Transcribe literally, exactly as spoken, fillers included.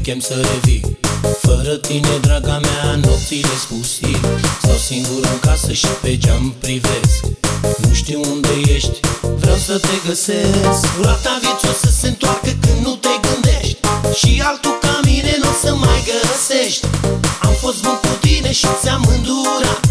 chem să revii. Fără tine, draga mea, nopțile-s pustii. Stau singur în casă și pe geam privesc. Nu știu unde ești, vreau să te găsesc. Roata vieții o să se întoarcă când nu te gândești, și altul ca mine n-o să mai găsești. Am fost bun cu tine și ți-am îndurat,